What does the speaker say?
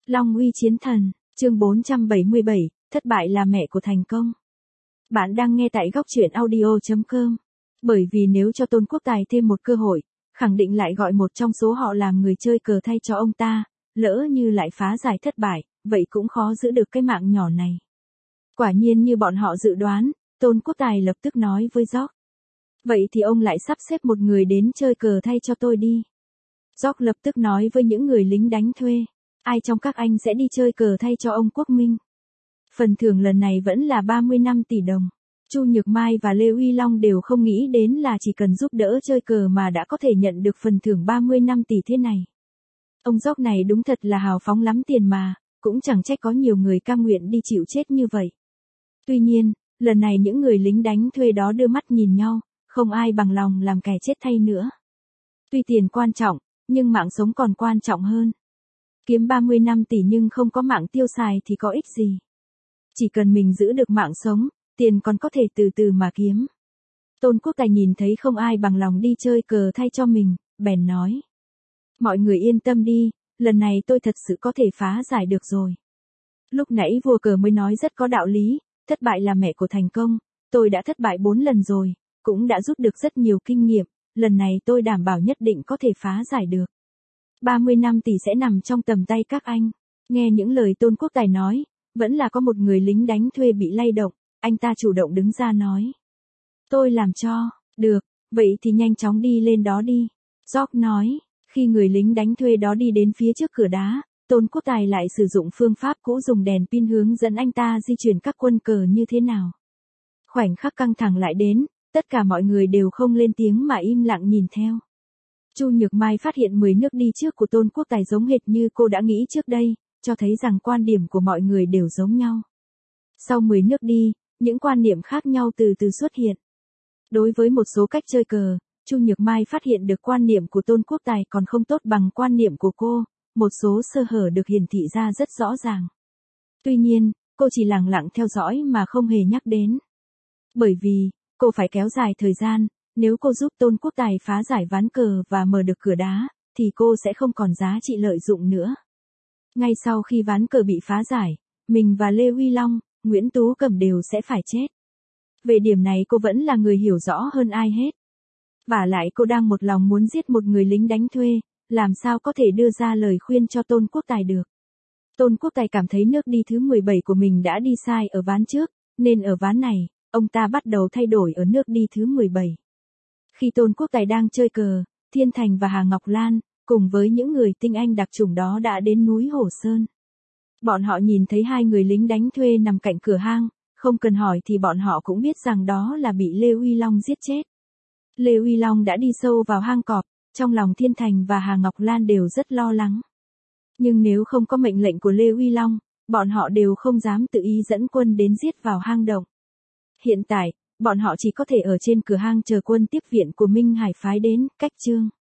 Long uy chiến thần, chương 477, thất bại là mẹ của thành công. Bạn đang nghe tại góc truyện audio.com. Bởi vì nếu cho Tôn Quốc Tài thêm một cơ hội, khẳng định lại gọi một trong số họ làm người chơi cờ thay cho ông ta, lỡ như lại phá giải thất bại, vậy cũng khó giữ được cái mạng nhỏ này. Quả nhiên như bọn họ dự đoán, Tôn Quốc Tài lập tức nói với George. Vậy thì ông lại sắp xếp một người đến chơi cờ thay cho tôi đi. George lập tức nói với những người lính đánh thuê. Ai trong các anh sẽ đi chơi cờ thay cho ông Quốc Minh? Phần thưởng lần này vẫn là 35 tỷ đồng. Chu Nhược Mai và Lê Uy Long đều không nghĩ đến là chỉ cần giúp đỡ chơi cờ mà đã có thể nhận được phần thưởng 35 tỷ thế này. Ông George này đúng thật là hào phóng lắm tiền mà, cũng chẳng trách có nhiều người cam nguyện đi chịu chết như vậy. Tuy nhiên, lần này những người lính đánh thuê đó đưa mắt nhìn nhau, không ai bằng lòng làm kẻ chết thay nữa. Tuy tiền quan trọng, nhưng mạng sống còn quan trọng hơn. Kiếm 35 tỷ nhưng không có mạng tiêu xài thì có ích gì. Chỉ cần mình giữ được mạng sống, tiền còn có thể từ từ mà kiếm. Tôn Quốc Tài nhìn thấy không ai bằng lòng đi chơi cờ thay cho mình, bèn nói. Mọi người yên tâm đi, lần này tôi thật sự có thể phá giải được rồi. Lúc nãy vua cờ mới nói rất có đạo lý, thất bại là mẹ của thành công, tôi đã thất bại 4 lần rồi, cũng đã rút được rất nhiều kinh nghiệm, lần này tôi đảm bảo nhất định có thể phá giải được. 35 tỷ sẽ nằm trong tầm tay các anh. Nghe những lời Tôn Quốc Tài nói, vẫn là có một người lính đánh thuê bị lay động, anh ta chủ động đứng ra nói. Tôi làm cho, được, vậy thì nhanh chóng đi lên đó đi. George nói, khi người lính đánh thuê đó đi đến phía trước cửa đá, Tôn Quốc Tài lại sử dụng phương pháp cũ dùng đèn pin hướng dẫn anh ta di chuyển các quân cờ như thế nào. Khoảnh khắc căng thẳng lại đến, tất cả mọi người đều không lên tiếng mà im lặng nhìn theo. Chu Nhược Mai phát hiện 10 nước đi trước của Tôn Quốc Tài giống hệt như cô đã nghĩ trước đây, cho thấy rằng quan điểm của mọi người đều giống nhau. Sau 10 nước đi, những quan niệm khác nhau từ từ xuất hiện. Đối với một số cách chơi cờ, Chu Nhược Mai phát hiện được quan niệm của Tôn Quốc Tài còn không tốt bằng quan niệm của cô, một số sơ hở được hiển thị ra rất rõ ràng. Tuy nhiên, cô chỉ lặng lặng theo dõi mà không hề nhắc đến. Bởi vì, cô phải kéo dài thời gian, nếu cô giúp Tôn Quốc Tài phá giải ván cờ và mở được cửa đá, thì cô sẽ không còn giá trị lợi dụng nữa. Ngay sau khi ván cờ bị phá giải, mình và Lê Huy Long, Nguyễn Tú Cẩm đều sẽ phải chết. Về điểm này cô vẫn là người hiểu rõ hơn ai hết. Vả lại cô đang một lòng muốn giết một người lính đánh thuê, làm sao có thể đưa ra lời khuyên cho Tôn Quốc Tài được. Tôn Quốc Tài cảm thấy nước đi thứ 17 của mình đã đi sai ở ván trước, nên ở ván này, ông ta bắt đầu thay đổi ở nước đi thứ 17. Khi Tôn Quốc Tài đang chơi cờ, Thiên Thành và Hà Ngọc Lan, cùng với những người tinh anh đặc chủng đó đã đến núi Hồ Sơn. Bọn họ nhìn thấy hai người lính đánh thuê nằm cạnh cửa hang, không cần hỏi thì bọn họ cũng biết rằng đó là bị Lê Uy Long giết chết. Lê Uy Long đã đi sâu vào hang cọp, trong lòng Thiên Thành và Hà Ngọc Lan đều rất lo lắng. Nhưng nếu không có mệnh lệnh của Lê Uy Long, bọn họ đều không dám tự ý dẫn quân đến giết vào hang động. Hiện tại, bọn họ chỉ có thể ở trên cửa hang chờ quân tiếp viện của Minh Hải phái đến, cách chương.